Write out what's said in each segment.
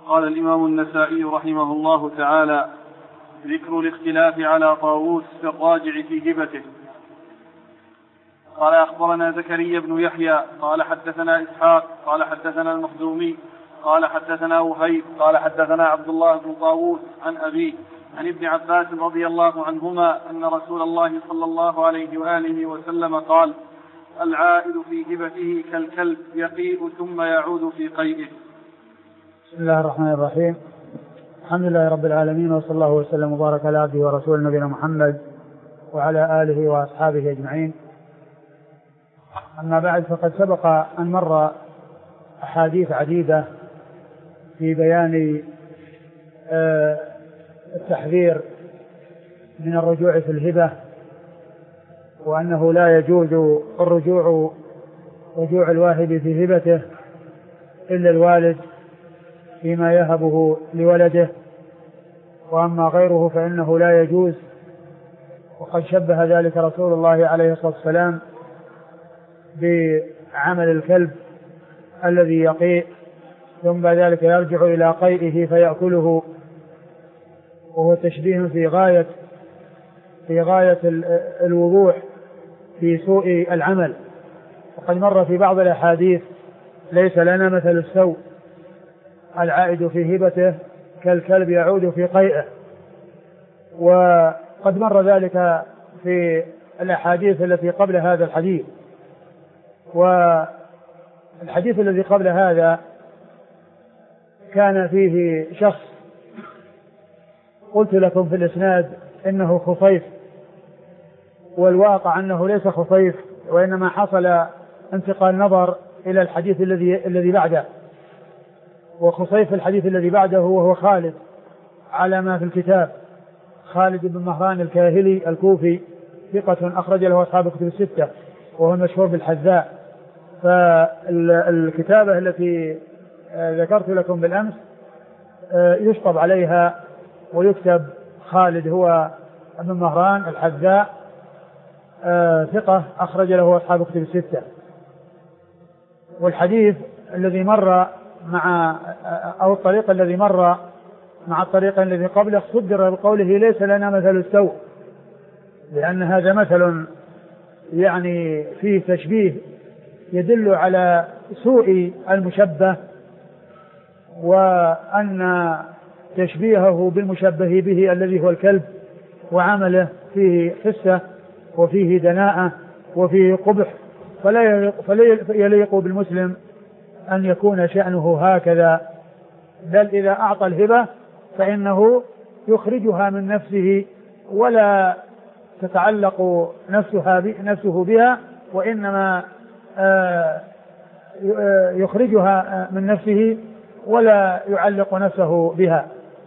قال الإمام النسائي رحمه الله تعالى: ذكر الاختلاف على طاووس في الراجع في هبته. قال: أخبرنا زكريا بن يحيى قال حدثنا إسحاق قال حدثنا المخزومي قال حدثنا وهيب قال حدثنا عبد الله بن طاووس عن أبيه عن ابن عباس رضي الله عنهما أن رسول الله صلى الله عليه وآله وسلم قال: العائد في هبته كالكلب يقيء ثم يعود في قيئه. بسم الله الرحمن الرحيم. الحمد لله رب العالمين، وصلى الله وسلم وبارك على عبده ورسوله نبينا محمد وعلى آله وأصحابه أجمعين. أما بعد، فقد سبق أن مر أحاديث عديدة في بيان التحذير من الرجوع في الهبة، وأنه لا يجوز رجوع الواهب في هبته إلا الوالد فيما يهبه لولده، وأما غيره فإنه لا يجوز. وقد شبه ذلك رسول الله عليه الصلاة والسلام بعمل الكلب الذي يقيء ثم بعد ذلك يرجع إلى قيئه فيأكله، وهو تشبيه في غاية الوضوح في سوء العمل. وقد مر في بعض الأحاديث: ليس لنا مثل السوء، العائد في هبته كالكلب يعود في قيئه. وقد مر ذلك في الأحاديث التي قبل هذا الحديث. والحديث الذي قبل هذا كان فيه شخص قلت لكم في الإسناد إنه خصيف، والواقع أنه ليس خصيف، وإنما حصل انتقال نظر إلى الحديث الذي بعده. وخصيف الحديث الذي بعده وهو خالد على ما في الكتاب، خالد بن مهران الكاهلي الكوفي، ثقة أخرج له أصحاب الكتب الستة، وهو المشهور بالحذاء. فالكتابة التي ذكرت لكم بالأمس يشطب عليها ويكتب خالد هو ابن مهران الحذاء، ثقة أخرج له أصحاب الكتب الستة. والحديث الذي مر أو الطريق الذي مر مع الطريق الذي قبله صدر بقوله: ليس لنا مثل السوء، لأن هذا مثل يعني فيه تشبيه يدل على سوء المشبه، وأن تشبيهه بالمشبه به الذي هو الكلب وعمله فيه خسة وفيه دناءة وفيه قبح، فلا يليق بالمسلم أن يكون شأنه هكذا، بل إذا أعطى الهبة فإنه يخرجها من نفسه ولا تتعلق نفسه بها، وإنما يخرجها من نفسه ولا يعلق نفسه بها.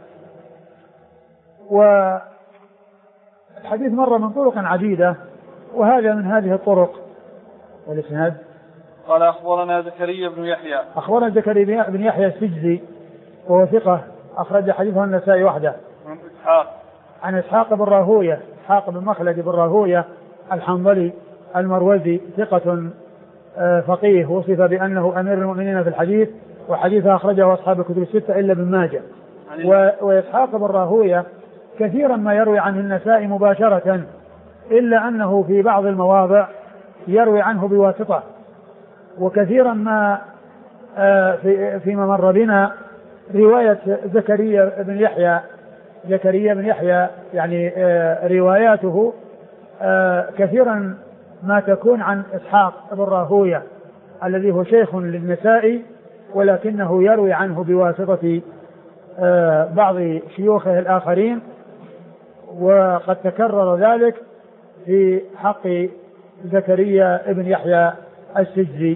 والحديث مر من طرق عديدة، وهذا من هذه الطرق. والإسناد: قال: أخبرنا زكريا بن يحيى. أخبرنا زكريا بن يحيى السجزي، وهو ثقة أخرج حديثه النسائي وحده. عن إسحاق بن راهوية، إسحاق بن مخلد بن راهوية الحنظلي المروزي، ثقة فقيه، وصف بأنه أمير المؤمنين في الحديث، وحديثه أخرجه أصحاب الكتب الستة إلا ابن ماجه. وإسحاق بن راهوية كثيرا ما يروي عنه النسائي مباشرة، إلا أنه في بعض المواضع يروي عنه بواسطة. وكثيرا ما فيما مر بنا رواية زكريا بن يحيى يعني رواياته كثيرا ما تكون عن إسحاق بن راهوية الذي هو شيخ للنسائي، ولكنه يروي عنه بواسطة بعض شيوخه الآخرين، وقد تكرر ذلك في حق زكريا بن يحيى السجزي.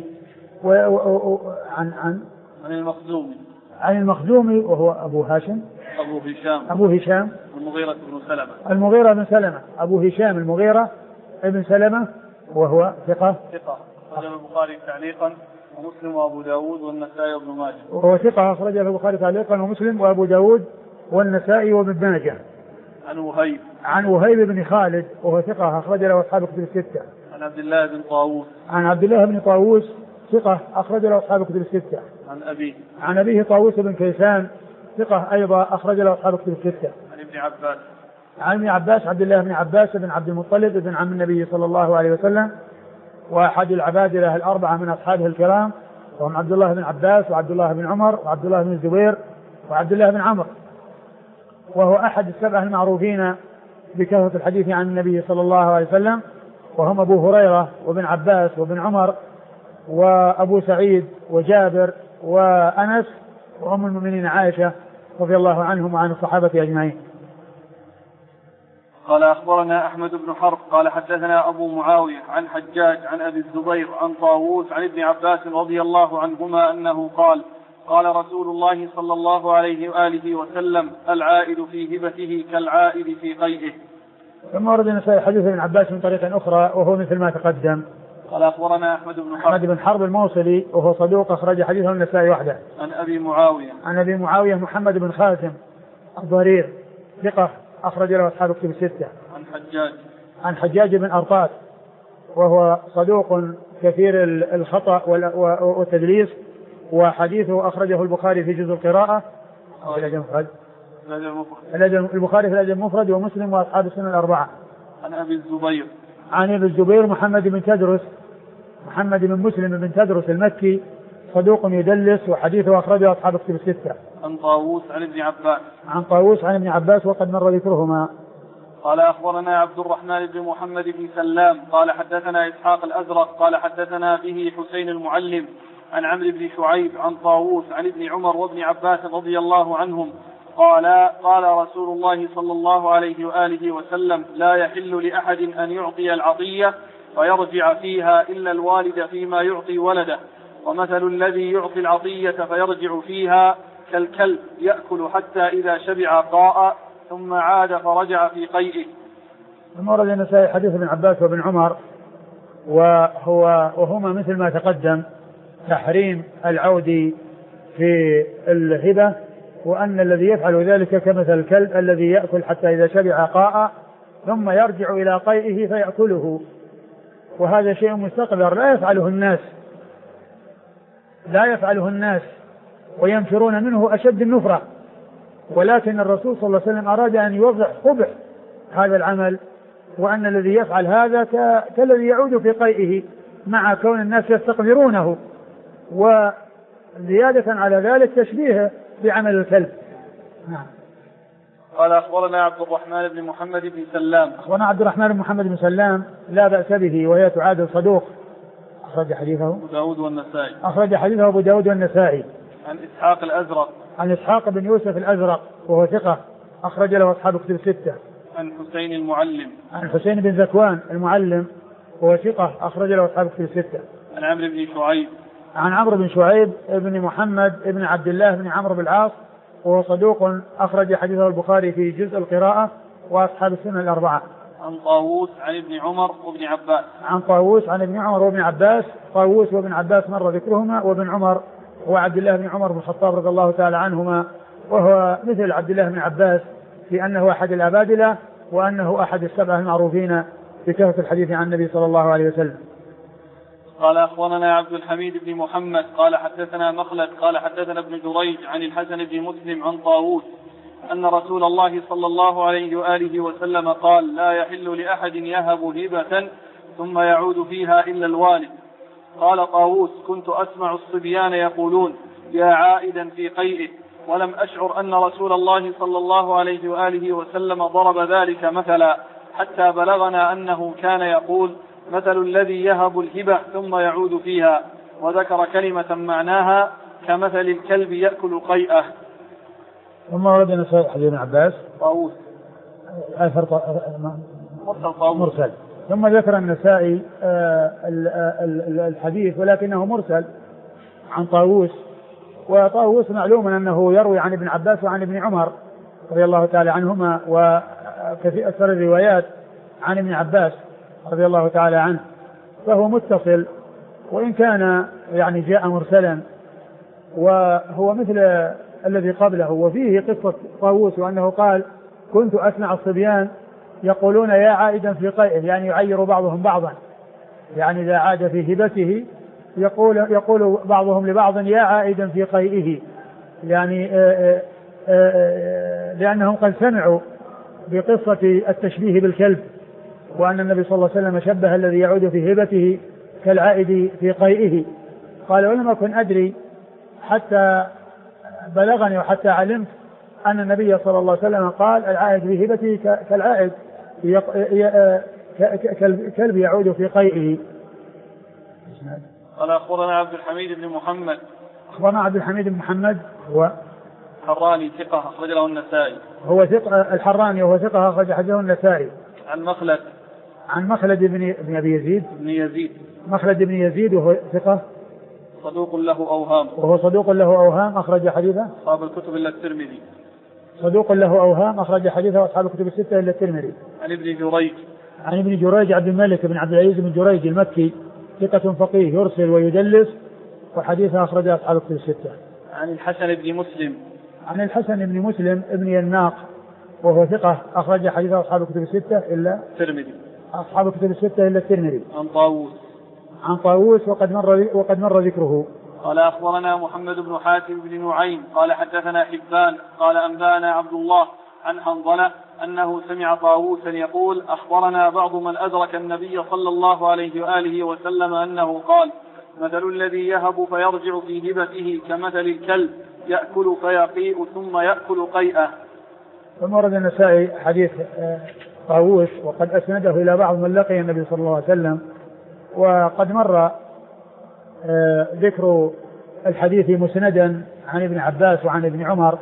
عن المخزومي وهو أبو هشام المغيرة بن سلمة أبو هشام المغيرة بن سلمة، وهو ثقة أخرجه البخاري تعليقا ومسلم وأبو داود والنسائي وابن ماجه. وهو ثقة أخرجه البخاري تعليقا ومسلم وأبو داود والنسائي وابن ماجه. عن وهيب بن خالد، وهو ثقة أخرج له أصحاب الكتب الستة. عن عبد الله بن طاووس ثقة أخرج له أصحاب الكتب الستة. عن أبيه طاووس بن كيسان ثقة أيضا أخرج له أصحاب كتب الستة. عن ابن عباس عبد الله بن عباس بن عبد المطلب بن عم النبي صلى الله عليه وسلم، وأحد العبادلة الأربعة من أصحابه الكرام، وهم عبد الله بن عباس وعبد الله بن عمر وعبد الله بن الزبير وعبد الله بن عمرو، وهو أحد السبعة المعروفين بكثرة الحديث عن النبي صلى الله عليه وسلم، وهم أبو هريرة وابن عباس وابن عمر وأبو سعيد وجابر وأنس وأم المؤمنين عائشة رضي الله عنهم وعن الصحابة أجمعين. قال أخبرنا أحمد بن حرب قال حدثنا أبو معاوية عن حجاج عن أبي الزبير عن طاووس عن ابن عباس رضي الله عنهما أنه قال قال رسول الله صلى الله عليه وآله وسلم العائد في هبته كالعائد في قيئه. ثم ورد النسائي حديث ابن عباس من طريق أخرى وهو مثل ما تقدم. قال أخبرنا أحمد بن حرب الموصلي وهو صدوق أخرج حديثه النسائي وحده. عن أبي معاوية محمد بن خازم الضرير ثقة أخرج له أصحاب كتب الستة. عن حجاج بن أرطاس وهو صدوق كثير الخطأ والتدليس، وحديثه أخرجه البخاري في جزء القراءة البخاري في الأدب المفرد ومسلم وأصحاب السنن الأربعة. عن أبي الزبير محمد بن مسلم بن تدرس المكي صدوق يدلس، وحديثه أخرجه أصحاب كتب الستة. عن طاووس عن ابن عباس وقد مر ذكرهما. قال أخبرنا عبد الرحمن بن محمد بن سلام قال حدثنا إسحاق الأزرق قال حدثنا به حسين المعلم عن عمرو بن شعيب عن طاووس عن ابن عمر وابن عباس رضي الله عنهم قال رسول الله صلى الله عليه وآله وسلم لا يحل لأحد أن يعطي العطية فيرجع فيها إلا الوالد فيما يعطي ولده، ومثل الذي يعطي العطية فيرجع فيها كالكلب يأكل حتى إذا شبع قاء ثم عاد فرجع في قيئه. ثم ورد النسائي حديث ابن عباس وابن عمر وهما مثل ما تقدم تحريم العود في الهبة، وأن الذي يفعل ذلك كمثل الكلب الذي يأكل حتى إذا شبع قاء ثم يرجع إلى قيئه فيأكله، وهذا شيء مستقبل لا يفعله الناس وينفرون منه أشد النفرة، ولكن الرسول صلى الله عليه وسلم أراد أن يوضح قبح هذا العمل، وأن الذي يفعل هذا كالذي يعود في قيئه مع كون الناس يستقبرونه، وزيادة على ذلك تشبيهه بعمل الكلب. قال أخبرنا عبد الرحمن بن محمد بن سلام. أخبرنا عبد الرحمن بن محمد بن سلام لا بأس به، وهي تعادل صدوق أخرج حديثه أبو داود والنسائي. عن إسحاق الأزرق. عن إسحاق بن يوسف الأزرق وهو ثقة أخرج له أصحاب كتب الستة. عن حسين المعلم. عن حسين بن ذكوان المعلم وهو ثقة أخرج له أصحاب كتب الستة. عن عمرو بن شعيب. عن عمرو بن شعيب ابن محمد ابن عبد الله بن عمرو بن العاص وهو صدوق أخرج حديثه البخاري في جزء القراءة وأصحاب السنن الأربعة. عن طاووس عن ابن عمر وابن عباس. عن طاووس عن ابن عمر وابن عباس. طاووس وابن عباس مر ذكرهما، وابن عمر وعبد الله بن عمر بن الخطاب رضي الله تعالى عنهما، وهو مثل عبد الله بن عباس في أنه أحد العبادلة، وأنه أحد السبعة المعروفين بكثرة الحديث عن النبي صلى الله عليه وسلم. قال أخبرنا عبد الحميد بن محمد قال حدثنا مخلد قال حدثنا ابن جريج عن الحسن بن مسلم عن طاووس أن رسول الله صلى الله عليه وآله وسلم قال لا يحل لأحد يهب هبة ثم يعود فيها إلا الوالد. قال طاووس كنت أسمع الصبيان يقولون يا عائدا في قيئه، ولم أشعر أن رسول الله صلى الله عليه وآله وسلم ضرب ذلك مثلا، حتى بلغنا أنه كان يقول مثل الذي يهب الهبة ثم يعود فيها، وذكر كلمة معناها كمثل الكلب يأكل قيئه. ثم ورد النسائي حديث ابن عباس طاووس مرسل. ثم ذكر النسائي الحديث ولكنه مرسل عن طاووس، وطاووس معلوم أنه يروي عن ابن عباس وعن ابن عمر رضي الله تعالى عنهما، وكثير أكثر الروايات عن ابن عباس رضي الله تعالى عنه، فهو متصل وإن كان يعني جاء مرسلا، وهو مثل الذي قبله. وفيه قصة طاووس وأنه قال كنت أسمع الصبيان يقولون يا عائدا في قيئه، يعني يعير بعضهم بعضا، يعني إذا عاد في هبته يقول بعضهم لبعض يا عائدا في قيئه، يعني لأنهم قد سمعوا بقصة التشبيه بالكلب، وأن النبي صلى الله عليه وسلم شبه الذي يعود في هبته كالعائد في قيئه. قال ولم أكن أدري حتى بلغني وحتى علمت أن النبي صلى الله عليه وسلم قال العائد في هبته كالعائد كالكلب يعود في قيئه. قال أخبرنا عبد الحميد بن محمد. أخبرنا عبد الحميد بن محمد هو الحراني ثقة أخرج له النسائي. هو ثقة الحراني وهو ثقة أخرج حديثه النسائي. عن مخلد بن أبي يزيد. مخلد بن يزيد وهو ثقة صدوق له أوهام. وهو صدوق له أوهام أخرج حديثه أصحاب الكتب إلا الترمذي. صدوق له أوهام أخرج حديثه أصحاب الكتب الستة إلا الترمذي. عن ابن جريج عبد الملك بن عبد العزيز بن جريج المكي ثقة فقيه يرسل ويدلس وحديثه أخرج أصحاب الكتب الستة. عن الحسن بن مسلم ابن يناق وهو ثقة أخرج حديثه أصحاب الكتب الستة إلا الترمذي. أصحاب الكتب الستة إلا الترمذي. عن طاووس وقد مر ذكره. قال أخبرنا محمد بن حاتم بن نعيم قال حدثنا حبان قال أنبأنا عبد الله عن حنظلة أنه سمع طاووسا يقول أخبرنا بعض من أدرك النبي صلى الله عليه وآله وسلم أنه قال مثل الذي يهب فيرجع في هبته كمثل الكلب يأكل فيقيء ثم يأكل قيئه. ثم ورد النسائي حديث طاووس وقد أسنده إلى بعض من لقي النبي صلى الله عليه وسلم، وقد مر ذكر الحديث مسندا عن ابن عباس وعن ابن عمر،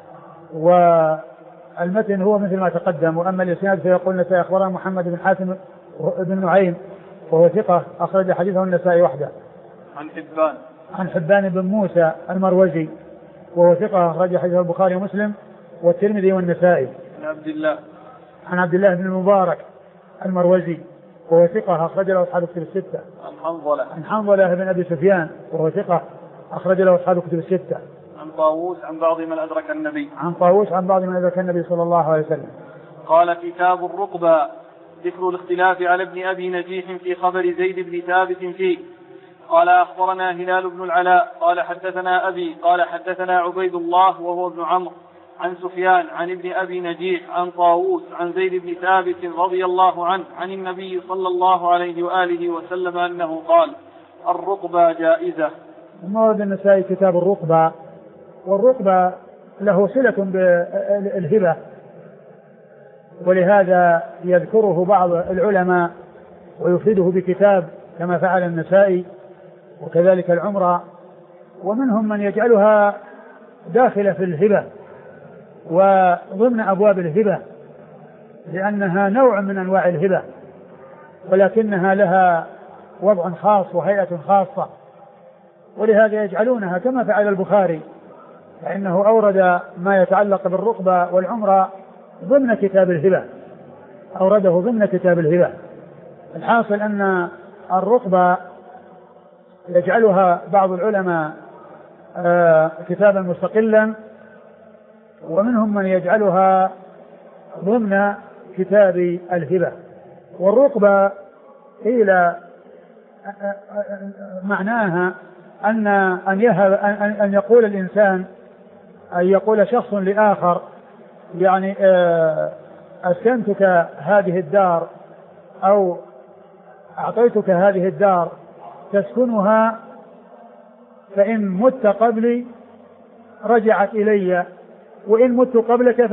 والمتن هو مثل ما تقدم. وأما الإسناد فيقول النسائي أخبرنا محمد بن حاتم بن نعيم وهو ثقة أخرج حديثه النسائي وحده. عن حبان بن موسى المروزي وهو ثقة أخرج حديثه البخاري ومسلم والترمذي والنسائي. عن عبد الله بن المبارك المروزي وهو ثقة أخرج له أصحاب الكتب الستة. عن حنظلة بن أبي سفيان وهو ثقة أخرج له أصحاب الكتب الستة. عن طاووس عن بعض من أدرك النبي. صلى الله عليه وسلم. قال كتاب الرقبة ذكر الاختلاف على ابن أبي نجيح في خبر زيد بن ثابت فيه. قال أخبرنا هلال بن العلاء قال حدثنا أبي قال حدثنا عبيد الله وهو ابن عمرو عن سفيان عن ابن أبي نجيح عن طاووس عن زيد بن ثابت رضي الله عنه عن النبي صلى الله عليه وآله وسلم أنه قال الرقبة جائزة. ثم ورد النسائي كتاب الرقبة، والرقبة له صلة بالهبة، ولهذا يذكره بعض العلماء ويفرده بكتاب كما فعل النسائي وكذلك العمرة، ومنهم من يجعلها داخلة في الهبة وضمن أبواب الهبة لأنها نوع من أنواع الهبة، ولكنها لها وضع خاص وهيئة خاصة، ولهذا يجعلونها كما فعل البخاري، فإنه أورد ما يتعلق بالرقبة والعمرة ضمن كتاب الهبة، أورده ضمن كتاب الهبة. الحاصل أن الرقبة يجعلها بعض العلماء كتابا مستقلا، ومنهم من يجعلها ضمن كتاب الهبة. والرقبة قيل معناها أن يقول الإنسان، أن يقول شخص لآخر يعني أسكنتك هذه الدار أو أعطيتك هذه الدار تسكنها، فإن مت قبلي رجعت إلي، وإن مت قبلك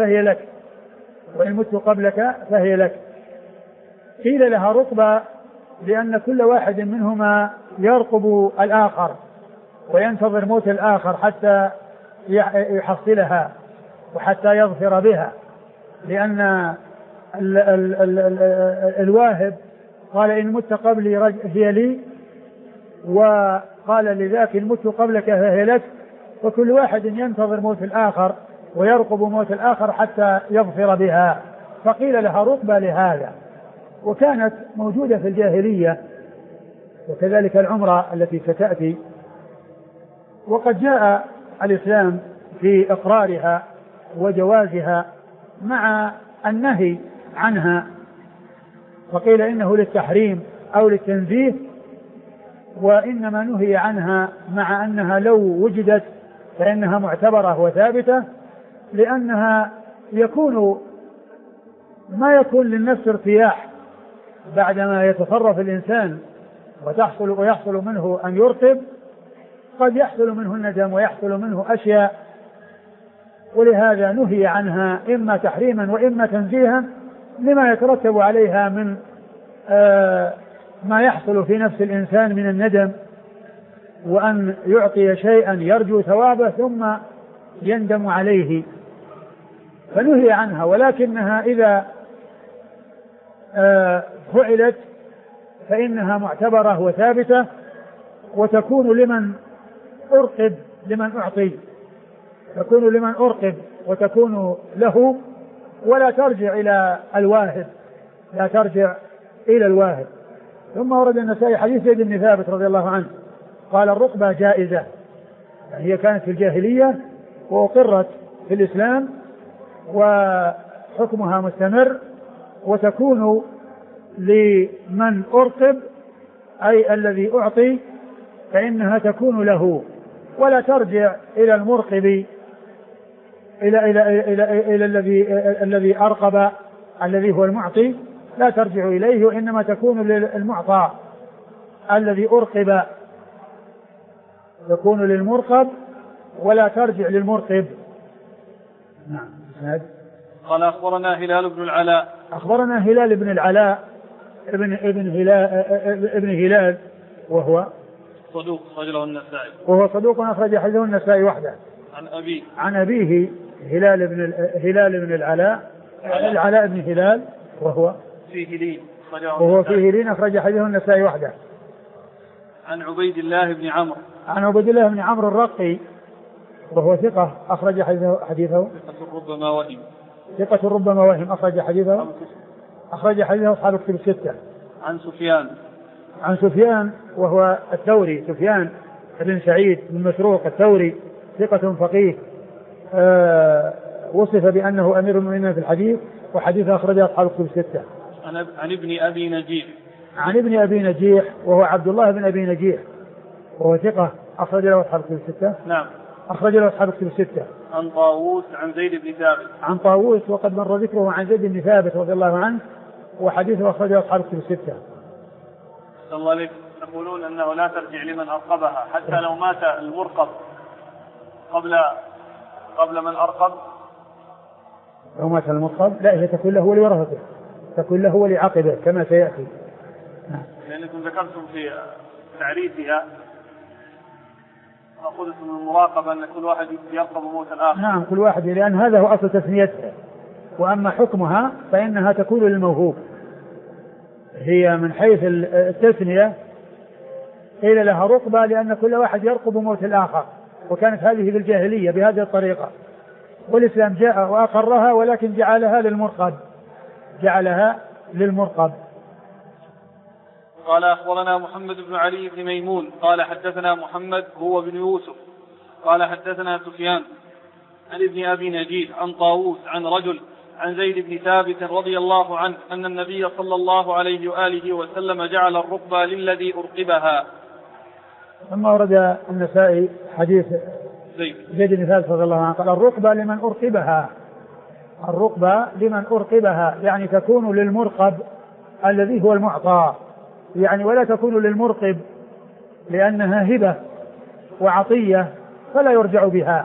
فهي لك. قيل لها رقبة لأن كل واحد منهما يرقب الآخر وينتظر موت الآخر حتى يحصلها وحتى يظفر بها، لأن الواهب قال إن مت قبلي هي لي، وقال لذاك إن مت قبلك فهي لك، وكل واحد ينتظر موت الآخر ويرقب موت الآخر حتى يظفر بها، فقيل لها رقبة لهذا. وكانت موجودة في الجاهلية، وكذلك العمرة التي ستأتي، وقد جاء الإسلام في إقرارها وجوازها مع النهي عنها، وقيل إنه للتحريم أو للتنزيه، وإنما نهي عنها مع أنها لو وجدت فإنها معتبرة وثابتة، لأنها ما يكون للنفس ارتياح بعدما يتصرف الإنسان ويحصل منه أن يرقب، قد يحصل منه الندم ويحصل منه أشياء، ولهذا نهي عنها إما تحريما وإما تنزيها لما يترتب عليها من ما يحصل في نفس الإنسان من الندم، وأن يعطي شيئا يرجو ثوابه ثم يندم عليه، فنهي عنها. ولكنها إذا فعلت فإنها معتبرة وثابتة، وتكون لمن أرقب لمن أعطي، تكون لمن أرقب وتكون له، ولا ترجع إلى الواهب، لا ترجع إلى الواهب. ثم ورد النسائي حديث زيد بن ثابت رضي الله عنه قال الرقبة جائزة، يعني هي كانت في الجاهلية وأقرت في الإسلام وحكمها مستمر، وتكون لمن أرقب أي الذي أعطي فإنها تكون له، ولا ترجع إلى المرقب إلى الذي أرقب الذي هو المعطي، لا ترجع إليه، وإنما تكون للمعطى الذي أرقب، تكون للمرقب ولا ترجع للمرقب. نعم. قال أخبرنا هلال بن العلاء. أخبرنا هلال بن العلاء ابن هلال وهو صدوق أخرجه النسائي. وهو صدوق أخرج حديثه النسائي وحده. عن أبيه هلال بن العلاء بن هلال وهو فيه لين أخرج حديثه النسائي وحده. عن عبيد الله بن عمرو الرقي وهو ثقة أخرج حديثه ثقة ربما وهم أخرج حديثه أصحاب الكتب الستة. عن سفيان وهو الثوري، سفيان بن سعيد بن مسروق الثوري، ثقة فقيه، وصف بأنه أمير المؤمنين في الحديث، وحديثه أخرجه أصحاب الكتب الستة. عن ابن أبي نجيح وهو عبد الله بن أبي نجيح وهو ثقة أخرج له أصحاب الكتب الستة. نعم. أخرج له أصحاب الكتب الستة. عن طاووس عن زيد بن ثابت. عن طاووس وقد مر ذكره عن زيد بن ثابت رضي الله عنه، وحديثه أخرجه أصحاب الكتب الستة. صلى الله عليه. يقولون أنه لا ترجع لمن أرقبها حتى لو مات المرقب قبل من أرقب. لو مات المرقب لا، هي تكون له ولورثته، تكون له ولعقبه كما سيأتي. لأنكم ذكرتم في تعريفها قلتم المراقبة أن كل واحد يرقب موت الآخر. نعم، كل واحد، لأن هذا هو أصل تسميتها. وأما حكمها فإنها تكون للموهوب، هي من حيث التثنية قيل لها رقبة لأن كل واحد يرقب موت الآخر، وكانت هذه في الجاهلية بهذه الطريقة، والإسلام جاء وأقرها ولكن جعلها للمرقب. قال أخبرنا محمد بن علي بن ميمون قال حدثنا محمد هو بن يوسف قال حدثنا سفيان عن ابن أبي نجيح عن طاووس عن رجل عن زيد بن ثابت رضي الله عنه أن النبي صلى الله عليه وآله وسلم جعل الرقبة للذي أرقبها. ثم ورد النسائي حديث زيد بن ثابت رضي الله عنه قال الرقبة لمن أرقبها، يعني تكون للمرقب الذي هو المعطى، يعني ولا تكون للمرقب لأنها هبة وعطية فلا يرجع بها.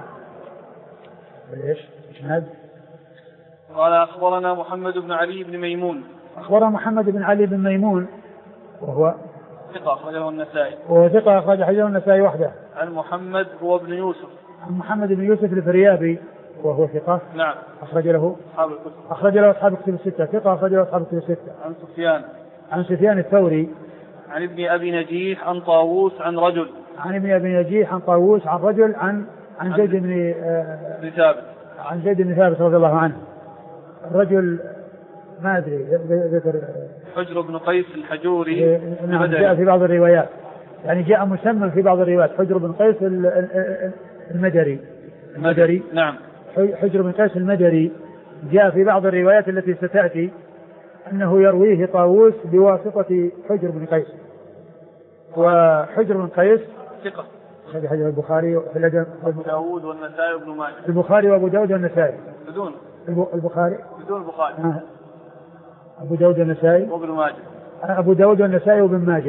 قال أخبرنا محمد بن علي بن ميمون. أخبرنا محمد بن علي بن ميمون وهو ثقة أخرجه النسائي. أخرج حديثه النسائي وحده. عن محمد هو بن يوسف. عن محمد بن يوسف الفريابي وهو ثقة. نعم. أخرج له أصحاب الكتب الستة. ثقة أخرج له أصحاب الكتب الستة. عن سفيان الثوري. عن ابن أبي نجيح عن طاووس عن رجل. عن زيد بن ثابت. عن زيد بن ثابت رضي الله عنه. الرجل ما أدري ذكر حجر بن قيس الحجوري. نعم، جاء في بعض الروايات، يعني جاء مسمى في بعض الروايات حجر بن قيس المدري. نعم. حجر بن قيس المدري جاء في بعض الروايات التي ستأتي أنه يرويه طاووس بواسطة حجر بن قيس، وحجر بن قيس أخرج حديث البخاري في الأدب أبو داود والنسائي وابن ماجه. البخاري وأبو داود والنسائي بدون البخاري بدون البخاري. أبو داود والنسائي وابن ماجه. أبو داود والنسائي وابن ماجه.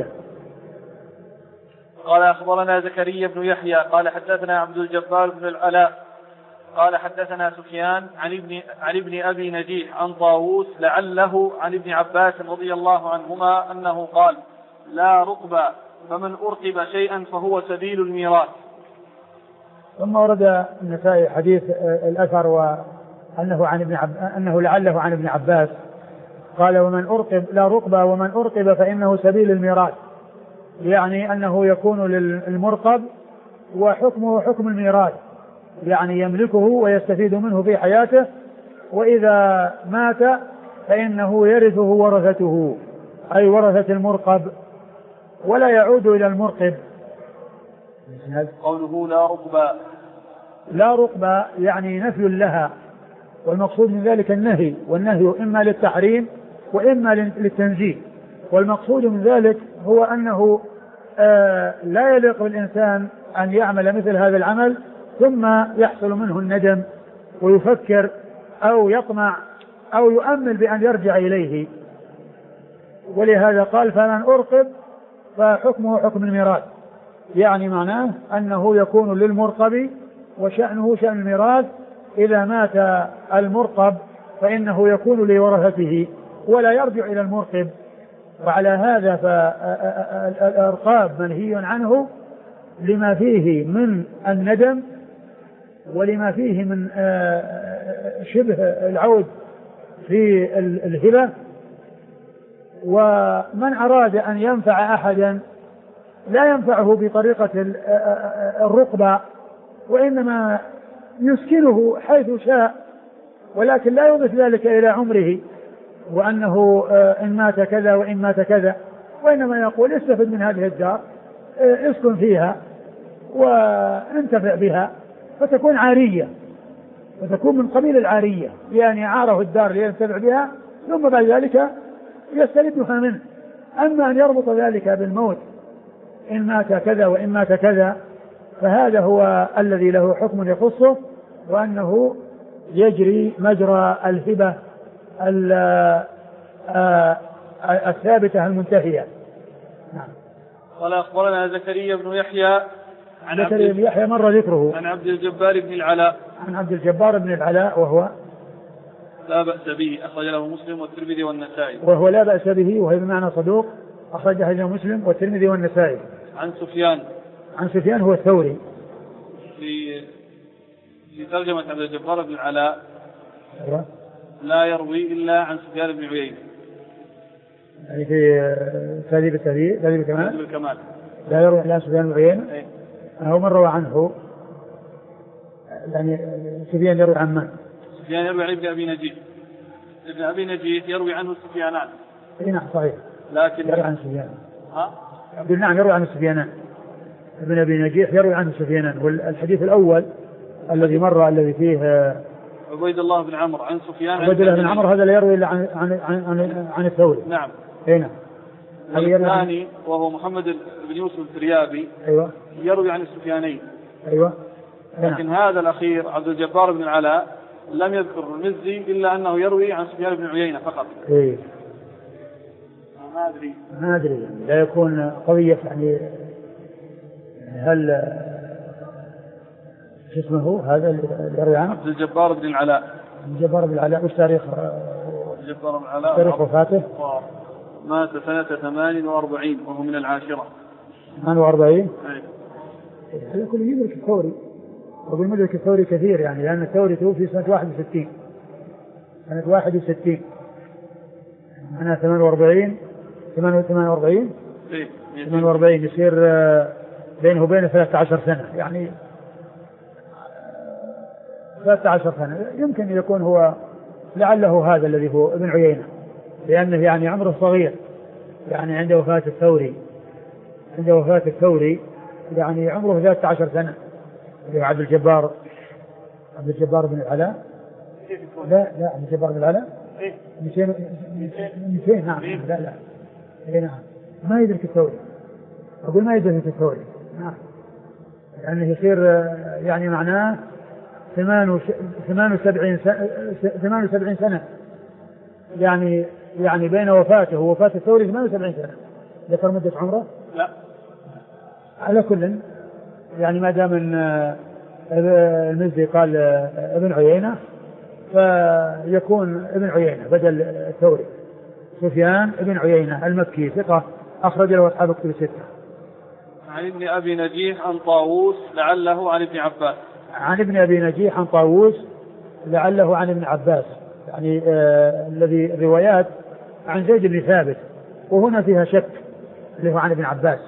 قال أخبرنا زكريا بن يحيى قال حدثنا عبد الجبار بن العلاء قال حدثنا سفيان عن ابن أبي نجيح عن طاووس لعله عن ابن عباس رضي الله عنهما أنه قال لا رقبة فمن أرقب شيئا فهو سبيل الميراث. ثم ورد النسائي حديث الأثر أنه لعله عن ابن عباس قال ومن أرقب لا رقبة ومن أرقب فإنه سبيل الميراث، يعني أنه يكون للمرقب وحكمه حكم الميراث، يعني يملكه ويستفيد منه في حياته، وإذا مات فإنه يرثه ورثته أي ورثة المرقب ولا يعود إلى المرقب. قوله لا رقبة، لا رقبة يعني نفي لها، والمقصود من ذلك النهي، والنهي إما للتحريم وإما للتنزيه، والمقصود من ذلك هو أنه لا يليق بالإنسان أن يعمل مثل هذا العمل ثم يحصل منه الندم ويفكر أو يطمع أو يؤمل بأن يرجع إليه. ولهذا قال فمن أرقب فحكمه حكم الميراث، يعني معناه أنه يكون للمرقب وشأنه شأن الميراث، إذا مات المرقب فإنه يكون لورثته ولا يرجع إلى المرقب. وعلى هذا فالأرقاب منهي عنه لما فيه من الندم ولما فيه من شبه العود في الهبة. ومن أراد أن ينفع أحدا لا ينفعه بطريقة الرقبة، وإنما يسكنه حيث شاء، ولكن لا يضيف ذلك إلى عمره وأنه إن مات كذا وإن مات كذا، وإنما يقول استفد من هذه الدار، اسكن فيها وانتفع بها، فتكون عارية وتكون من قبيل العارية، لأن يعاره الدار لينتفع بها ثم بعد ذلك يستردها منه. أما أن يربط ذلك بالموت إن مات كذا وإن مات كذا، فهذا هو الذي له حكم يخصه، وأنه يجري مجرى الهبة الثابتة المنتهية. نعم. قال أخبرنا زكريا بن يحيى زكريا بن يحيى مر ذكره عن عبد الجبار بن العلاء عن عبد الجبار بن العلاء وهو لا بأس به أخرج له مسلم والترمذي والنسائي. وهو لا بأس به وهي بمعنى صدوق أخرج له مسلم والترمذي والنسائي. عن سفيان هو الثوري. في ترجمة عبد الجبار بن العلاء أيوة. لا يروي إلا عن سفيان بن عيينة، يعني في تهذيب الكمال لا يروي إلا عن سفيان بن عيينة. هو من روى عنه، يعني سفيان يروي عن من؟ سفيان يروي عن ابن أبي نجيح. ابن أبي نجيح يروي عنه سفيانان. نعم صحيح، لكن يروي عن سفيان. نعم يروي عن سفيانان. ابن أبي نجيح يروي عنه سفيانان. والحديث الأول الذي مر الذي فيه عبيد الله بن عمرو عن سفيان. عبيد الله بن عمرو هذا لا يروي إلا عن الثوري. نعم. نعم. الثاني وهو محمد بن يوسف الفريابي. أيوة. يروي عن السفيانين. أيوة. لكن هذا الأخير عبد الجبار بن العلاء لم يذكر المزي إلا أنه يروي عن سفيان بن عيينة فقط. إيه. ما أدري لا يكون قوية، يعني هل اسمه هذا اللي يروي عنه عبد الجبار بن العلاء. وش تاريخ الجبار بن العلاء؟ تاريخ وفاته؟ مات سنة 48 وهو من العاشرة. 48. هذا كله يدرك الثوري، وقل مدرك الثوري كثير، يعني لأن الثوري توفي سنة 61. أنا 48 يصير بينه وبين 13 سنة، يعني 13 سنة يمكن يكون هو لعله هذا الذي هو ابن عيينة، لأنه يعني عمره صغير، يعني عند وفاة الثوري يعني عمره 13 سنة. عبد الجبار بن العلاء. لا عبد الجبار بن العلاء 200. نعم. لا نعم ما يدرك الثوري. أقول ما يدرك الثوري. نعم يعني يصير يعني معناه 78 سنة، يعني بين وفاته ووفاة الثوري 78 سنة. ذكر مدة عمره؟ لا. على كل يعني ما دام المزي قال ابن عيينة فيكون ابن عيينة بدل الثوري. سفيان ابن عيينة المكي ثقة أخرج له أصحاب كتب الستة. عن ابن أبي نجيح عن طاووس لعله عن ابن عباس. عن ابن أبي نجيح عن طاووس لعله عن ابن عباس، يعني الذي الروايات عن زيد بن ثابت، وهنا فيها شك اللي هو عن ابن عباس.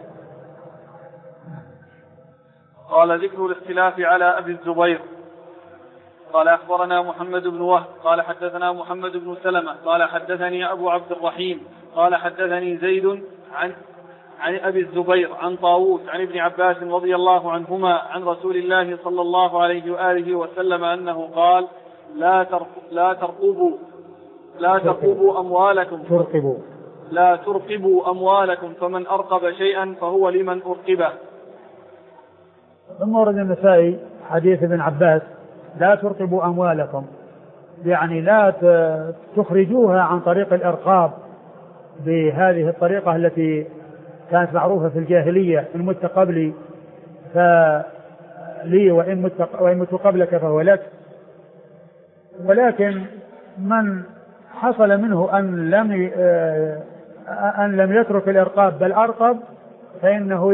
قال ذكر الاختلاف على أبي الزبير. قال أخبرنا محمد بن وهب قال حدثنا محمد بن سلمة قال حدثني أبو عبد الرحيم قال حدثني زيد عن أبي الزبير عن طاووس عن ابن عباس رضي الله عنهما عن رسول الله صلى الله عليه وآله وسلم أنه قال لا ترقبوا أموالكم فمن أرقب شيئا فهو لمن أرقبه. ثم ورد النسائي حديث ابن عباس لا ترقبوا أموالكم، يعني لا تخرجوها عن طريق الإرقاب بهذه الطريقة التي كانت معروفة في الجاهلية، إن مت قبلي فلي وإن مت قبلك فهو لك. ولكن من حصل منه أن لم يترك الإرقاب بل أرقب فإنه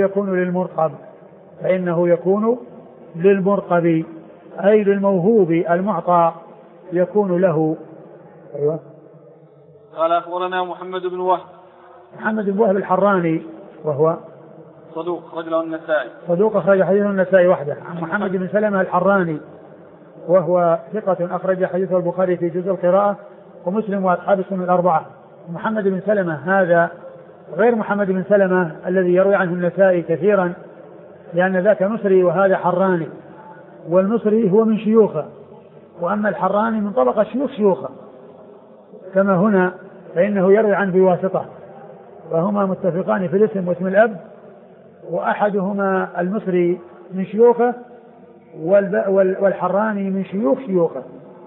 يكون للمرقب أي للموهوب المعطى يكون له. أيوة. قال أخبرنا محمد بن وهب الحراني وهو صدوق أخرج له النسائي. صدوق أخرج حديثه النسائي وحده. عن محمد بن سلمة الحراني وهو ثقة أخرج حديثه البخاري في جزء القراءة ومسلم وأصحاب السنن الأربعة. محمد بن سلمة هذا غير محمد بن سلمة الذي يروي عنه النسائي كثيرا، لأن ذاك مصري وهذا حراني، والمصري هو من شيوخه، وأما الحراني من طبقة شيوخه، كما هنا فإنه يروي عنه بواسطة، وهما متفقان في الاسم واسم الأب، وأحدهما المصري من شيوخه والحراني من شيوخه.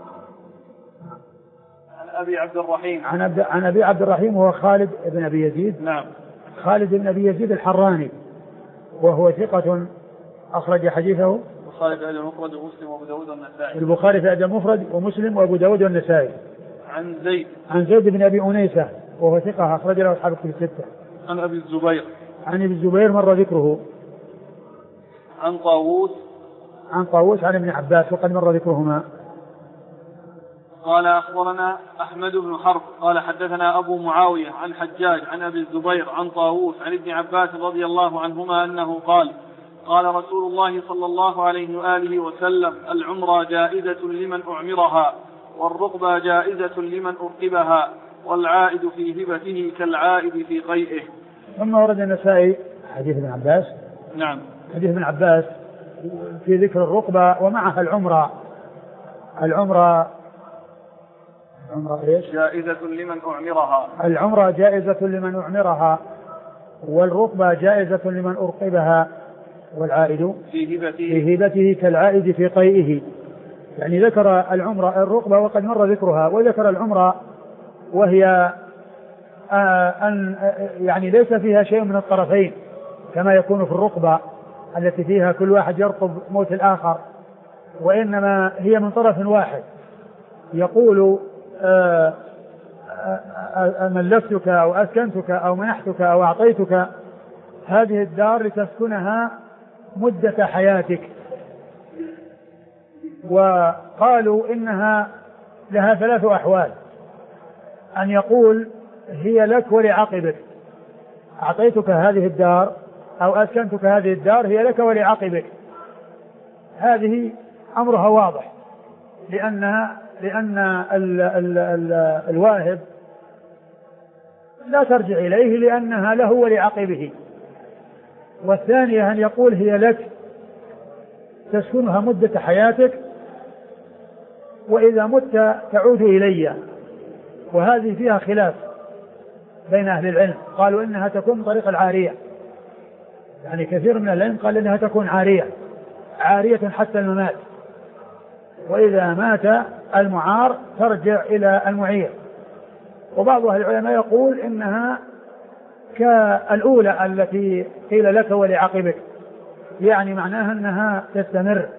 عن أبي عبد الرحيم عن أبي عبد الرحيم وهو خالد بن أبي يزيد. نعم. خالد بن أبي يزيد الحراني وهو ثقة أخرج حديثه البخاري في أدب المفرد ومسلم وأبو داود والنسائي. البخاري في أدب المفرد ومسلم وأبو داود والنسائي. عن زيد بن أبي أنيسة وهو ثقة أخرج له أصحاب الكتب الستة. عن أبي الزبير. عن أبي الزبير مر ذكره. عن طاووس عن ابن عباس وقد مر ذكرهما. قال أخبرنا أحمد بن حرب قال حدثنا أبو معاوية عن حجاج عن أبي الزبير عن طاووس عن ابن عباس رضي الله عنهما أنه قال رسول الله صلى الله عليه وآله وسلم العمرة جائزة لمن أعمرها والرقبة جائزة لمن أرقبها والعائد في هبته كالعائد في قيئه. ثم ورد النسائي حديث ابن عباس. نعم. حديث ابن عباس في ذكر الرقبة ومعها العمرة إيش؟ جائزة لمن أعمرها. العمرة جائزة لمن أعمرها والرقبة جائزة لمن أرقبها والعائد في هبته كالعائد في قيئه. يعني ذكر الرقبة وقد مر ذكرها، وذكر العمرة وهي يعني ليس فيها شيء من الطرفين كما يكون في الرقبة التي فيها كل واحد يرقب موت الآخر، وإنما هي من طرف واحد، يقول ملكتك أو أسكنتك أو منحتك أو أعطيتك هذه الدار لتسكنها مدة حياتك. وقالوا إنها لها 3 أحوال: أن يقول هي لك ولعقبك، أعطيتك هذه الدار أو أسكنتك هذه الدار هي لك ولعقبك، هذه أمرها واضح، لأن الواهب لا ترجع إليه لأنها له ولعقبه. والثانية أن يقول هي لك تسكنها مدة حياتك وإذا مت تعود إلي، وهذه فيها خلاف بين أهل العلم، قالوا إنها تكون طريق العارية، يعني كثير من العلم قال إنها تكون عارية عارية حتى الممات، وإذا مات المعار ترجع إلى المعير. وبعض أهل العلماء يقول إنها كالأولى التي قيل لك ولعقبك، يعني معناها أنها تستمر.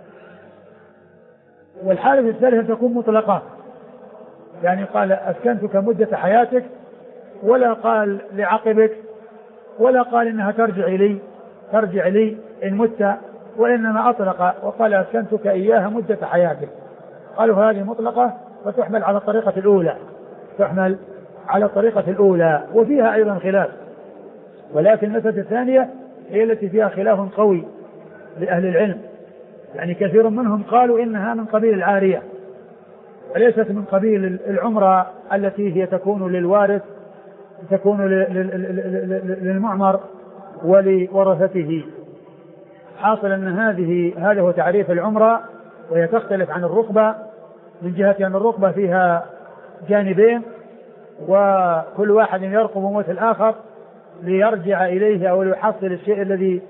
والحالة الثالثة تكون مطلقة، يعني قال أسكنتك مدة حياتك، ولا قال لعقبك، ولا قال إنها ترجع لي إن مت، وإنما أطلق وقال أسكنتك إياها مدة حياتك. قالوا هذه مطلقة وتحمل على الطريقة الأولى، تحمل على الطريقة الأولى، وفيها أيضا خلاف، ولكن المسألة الثانية هي التي فيها خلاف قوي لأهل العلم. يعني كثير منهم قالوا إنها من قبيل العارية وليست من قبيل العمرة التي هي تكون للوارث، تكون للمعمر ولورثته. حاصل أن هذا هو تعريف العمرة، وهي تختلف عن الرقبة من جهة أن الرقبة فيها جانبين، وكل واحد يرقب موت الآخر ليرجع إليه أو ليحصل الشيء الذي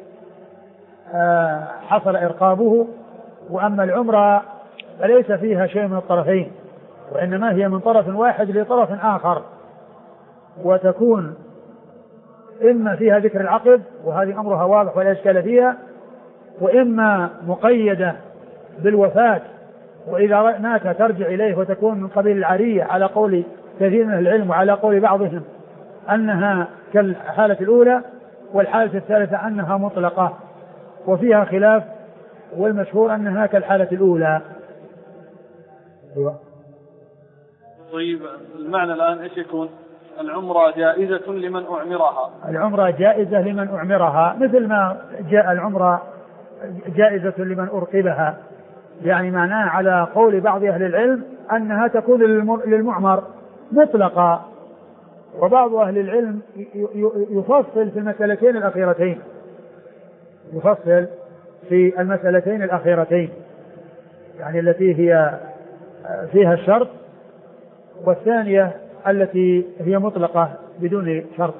حصل إرقابه. وأما العمرة فليس فيها شيء من الطرفين، وإنما هي من طرف واحد لطرف آخر، وتكون إما فيها ذكر العقد وهذه أمرها واضح ولا إشكال فيها، وإما مقيدة بالوفاة وإذا مات ترجع إليه وتكون من قبيل العارية على قول كثير من العلم وعلى قول بعضهم أنها كالحالة الأولى، والحالة الثالثة أنها مطلقة وفيها خلاف، والمشهور أنها كالحالة الأولى. طيب المعنى الآن إيش يكون؟ العمرة جائزة لمن أعمرها. العمرة جائزة لمن أعمرها، مثل ما جاء العمرة جائزة لمن أرقبها، يعني معناه على قول بعض أهل العلم أنها تكون للمعمر مطلقة. وبعض أهل العلم يفصل في المسألتين الأخيرتين، يعني التي هي فيها الشرط، والثانية التي هي مطلقة بدون شرط.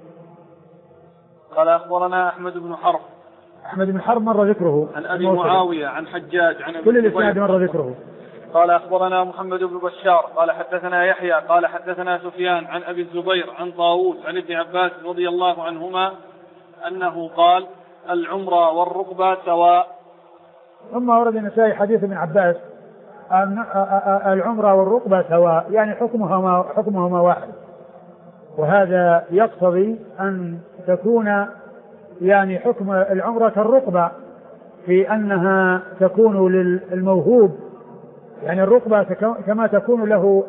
قال أخبرنا أحمد بن حرب مر ذكره، عن أبي معاوية عن حجاج عن كل الإسناد مر ذكره. قال أخبرنا محمد بن بشار قال حدثنا يحيى قال حدثنا سفيان عن أبي الزبير عن طاووس عن ابن عباس رضي الله عنهما أنه قال العمرة والركبة سواء. ثم ورد النسائي حديث ابن عباس أن العمرة والركبة سواء، يعني حكمهما واحد، وهذا يقتضي أن تكون يعني حكم العمرة كالركبة في أنها تكون للموهوب، يعني الركبة كما تكون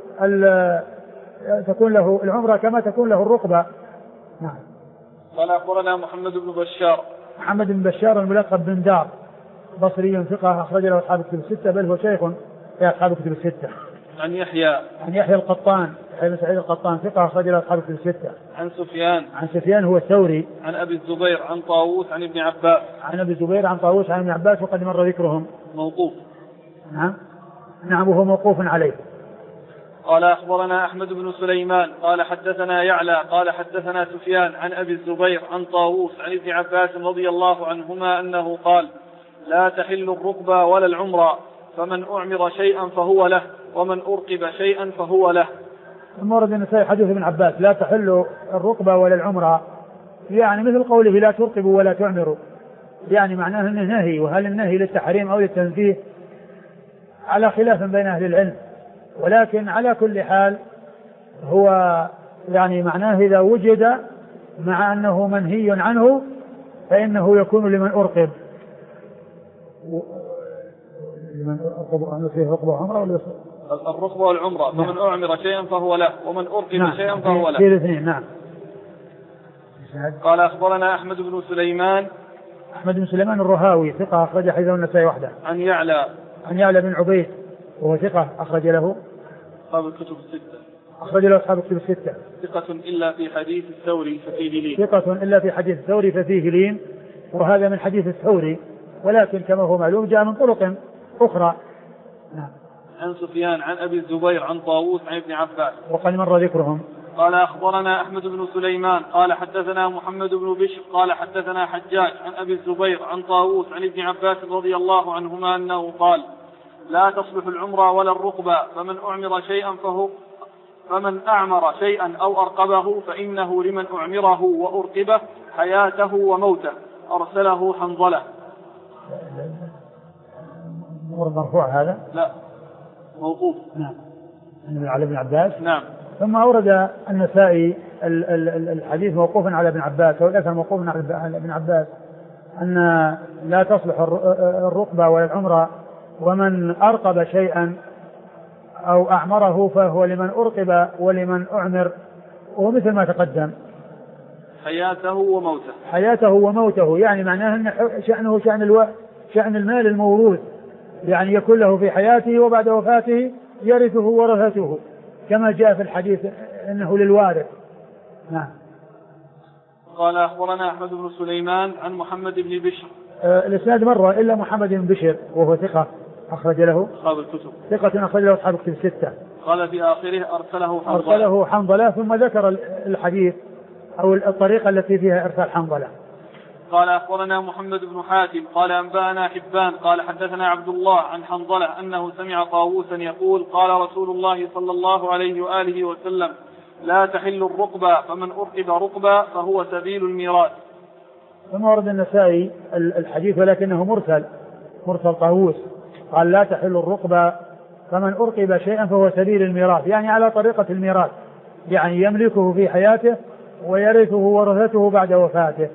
له العمرة كما تكون له الركبة. نعم. قال أخبرنا محمد بن بشار الملقب بن دار، بصري ثقة أخرج له أصحاب الكتب الستة، بل هو شيخ في أصحاب الكتب الستة. عن يحيى القطان، يحيى بن سعيد القطان ثقة أخرج له أصحاب الكتب الستة. عن سفيان هو الثوري. عن أبي الزبير عن طاووس عن ابن عباس. عن ابن عباس وقد مر ذكرهم. موقوف. نعم وهو موقوف عليه. قال أخبرنا أحمد بن سليمان قال حدثنا يعلى قال حدثنا سفيان عن أبي الزبير عن طاووس عن ابن عباس رضي الله عنهما أنه قال لا تحل الركبة ولا العمرة، فمن أعمر شيئا فهو له، ومن أرقب شيئا فهو له. ثم ورد النسائي حديث ابن عباس لا تحل الركبة ولا العمرة، يعني مثل قوله لا ترقبوا ولا تعمروا، يعني معناه انه نهي، وهل النهي للتحريم أو للتنزيه على خلاف بين أهل العلم، ولكن على كل حال هو يعني معناه إذا وجد مع أنه منهي عنه فإنه يكون لمن أرقب. فيه ركبة وعمرة ولا الركبة والعمرة. نعم. فمن أعمر شيئا فهو له، ومن أرقب نعم. شيئا فهو له. في الاثنين. نعم. قال أخبرنا أحمد بن سليمان الرهاوي ثقة أخرج حديثه النسائي وحده. عن يعلى بن عبيد وهو ثقة أخرج له أصحاب الكتب الستة. أصحاب الكتب الستة. ثقة إلا في حديث الثوري ففيه لين. وهذا من حديث الثوري، ولكن كما هو معلوم جاء من طرق أخرى. نعم. عن سفيان عن أبي الزبير عن طاووس عن ابن عباس وقد مر ذكرهم. قال أخبرنا أحمد بن سليمان قال حدثنا محمد بن بشر قال حدثنا حجاج عن أبي الزبير عن طاووس عن ابن عباس رضي الله عنهما أنه قال لا تصلح العمرة ولا الرقبة فمن أعمر شيئا أو أرقبه فإنه لمن أعمره وأرقبه حياته وموته. أرسله حنظلة. مرفوع هذا؟ لا موقوف. نعم على ابن عباس. نعم. ثم أورد النسائي الحديث موقوفا على ابن عباس والأثر موقوف على ابن عباس أن لا تصلح الرقبة ولا العمرة ومن أرقب شيئا أو أعمره فهو لمن أرقب ولمن أعمر ومثل ما تقدم حياته وموته يعني معناه أن شأنه شأن المال الموروث يعني يكون له في حياته وبعد وفاته يرثه ورثته كما جاء في الحديث أنه للوارث. نعم. قال أخبرنا أحمد بن سليمان عن محمد بن بشر. الإسناد مرة إلا محمد بن بشر وهو ثقة أخرج له أصحاب الكتب. ثقة أخرج له أصحاب الكتب 6. قال في آخره أرسله حنظلة ثم ذكر الحديث أو الطريقة التي فيها إرسال حنظلة. قال أخبرنا محمد بن حاتم قال أنبأنا حبان قال حدثنا عبد الله عن حنظلة أنه سمع طاووسا يقول قال رسول الله صلى الله عليه وآله وسلم لا تحل الرقبة فمن أرقب رقبة فهو سبيل الميراث. ثم ورد النسائي الحديث ولكنه مرسل طاووس قال لا تحل الرقبة فمن أرقب شيئا فهو سبيل الميراث يعني على طريقة الميراث يعني يملكه في حياته ويرثه ورثته بعد وفاته.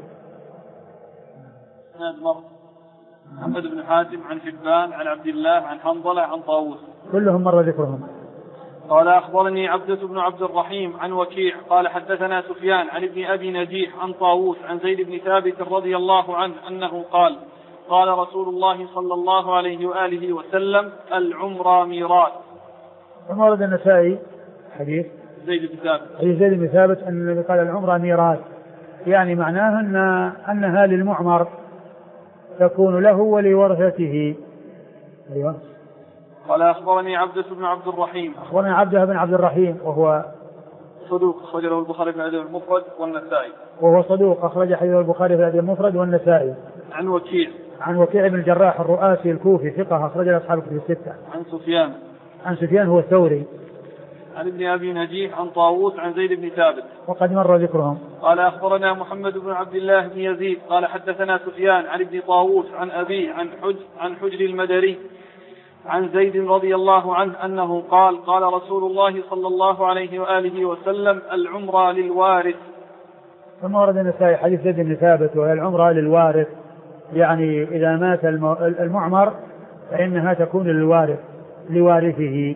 محمد بن حاتم عن حبان عن عبد الله عن حنظلة عن طاووس كلهم مر ذكرهم. قال أخبرني عبدة بن عبد الرحيم عن وكيع قال حدثنا سفيان عن ابن أبي نجيح عن طاووس عن زيد بن ثابت رضي الله عنه أنه قال قال رسول الله صلى الله عليه وآله وسلم العمرة ميراث. ثم ورد النسائي حديث زيد بن ثابت أن النبي قال العمرة ميراث يعني معناه أنها للمعمر تكون له ولورثته. أيوة. قال أخبرني عبدة بن عبد الرحيم. أخبرني عبدة بن عبد الرحيم وهو صدوق أخرجه البخاري في الأدب المفرد والنسائي. وهو صدوق أخرج حديث البخاري في الأدب المفرد والنسائي. عن وكيع بن الجراح الرؤاسي الكوفي ثقة أخرج أصحاب الكتب 6. عن سفيان هو الثوري. عن ابن أبي نجيح عن طاووس عن زيد بن ثابت وقد مر ذكرهم. قال أخبرنا محمد بن عبد الله بن يزيد قال حدثنا سفيان عن ابن طاووس عن أبيه عن حجر المدري عن زيد رضي الله عنه أنه قال قال رسول الله صلى الله عليه وآله وسلم العمرة للوارث. ثم ورد النسائي حديث زيد بن ثابت وهي العمرة للوارث يعني إذا مات المعمر فإنها تكون للوارث لوارثه.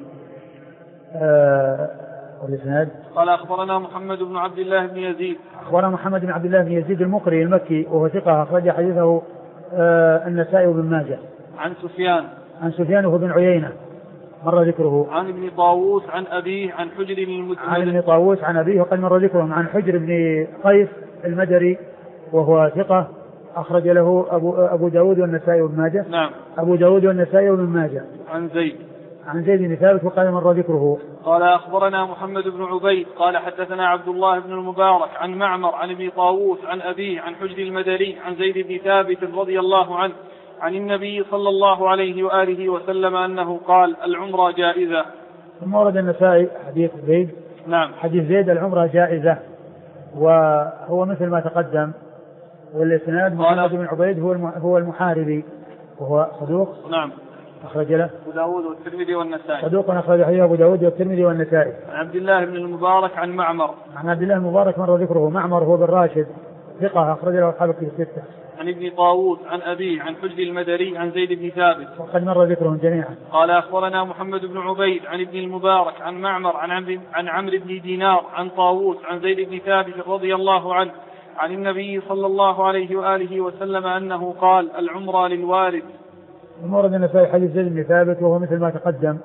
والإسناد قال أخبرنا محمد بن عبد الله بن يزيد. أخبرنا محمد بن عبد الله بن يزيد المقري المكي وهو ثقة أخرج حديثه النسائي وابن ماجه. عن سفيان وهو بن عيينة مر ذكره. عن ابن طاووس عن أبيه عن حجر المدري. عن ابن طاووس عن أبيه وقد مر ذكرهم. عن حجر بن قيس المدري وهو ثقة أخرج له أبو داود والنسائي وابن ماجه. نعم. أبو داود والنسائي وابن ماجه. عن زيد بن ثابت وقال مر ذكره. قال أخبرنا محمد بن عبيد قال حدثنا عبد الله بن المبارك عن معمر عن ابن طاووس عن أبيه عن حجر المدري عن زيد بن ثابت رضي الله عنه عن النبي صلى الله عليه وآله وسلم أنه قال العمرة جائزة. ثم ورد النسائي حديث زيد. نعم. حديث زيد العمرة جائزة وهو مثل ما تقدم. والإسناد محمد بن عبيد هو المحاربي وهو صدوق. نعم. أخرج له أبو داود والترمذي والنسائي. صدوق أخرج حديث أبو داود والترمذي والنسائي. عن عبد الله بن المبارك عن معمر. عن عبد الله المبارك مر ذكره. معمر هو بن راشد ثقة أخرج له أصحاب الكتب 6. عن ابن طاووس عن أبيه عن حجر المدري عن زيد بن ثابت وقد مر ذكرهم جميعا. قال أخبرنا محمد بن عبيد عن ابن المبارك عن معمر عن عمرو بن دينار عن طاووس عن زيد بن ثابت رضي الله عنه عن النبي صلى الله عليه وآله وسلم أنه قال العمرة للوارث. ورد النسائي حديث زيد بن ثابت وهو مثل ما تقدم.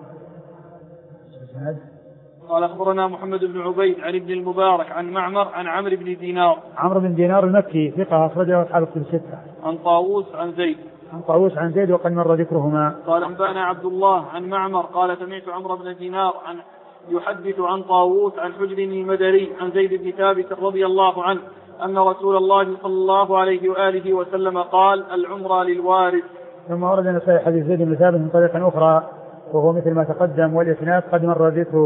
قال أخبرنا محمد بن عبيد عن ابن المبارك عن معمر عن عمرو بن دينار. عمرو بن دينار المكي ثقة أخرجه أصحاب الكتب 6. عن طاووس عن زيد وقد مر ذكرهما. قال أنبأنا عبد الله عن معمر قال سمعت عمرو بن دينار يحدث عن طاووس عن حجر المدري عن زيد بن ثابت رضي الله عنه أن رسول الله صلى الله عليه وآله وسلم قال: العمرة للوارث. ثم ورد النسائي حديث زيد بن ثابت من طريق أخرى وهو مثل ما تقدم، والإسناد قد مر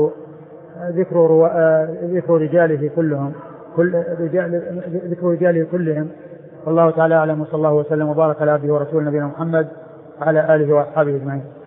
ذكر رجاله كلهم، ذكر رجاله كلهم. والله تعالى أعلم، وصلى الله وسلم وبارك على عبده ورسوله نبينا محمد وعلى آله وأصحابه أجمعين.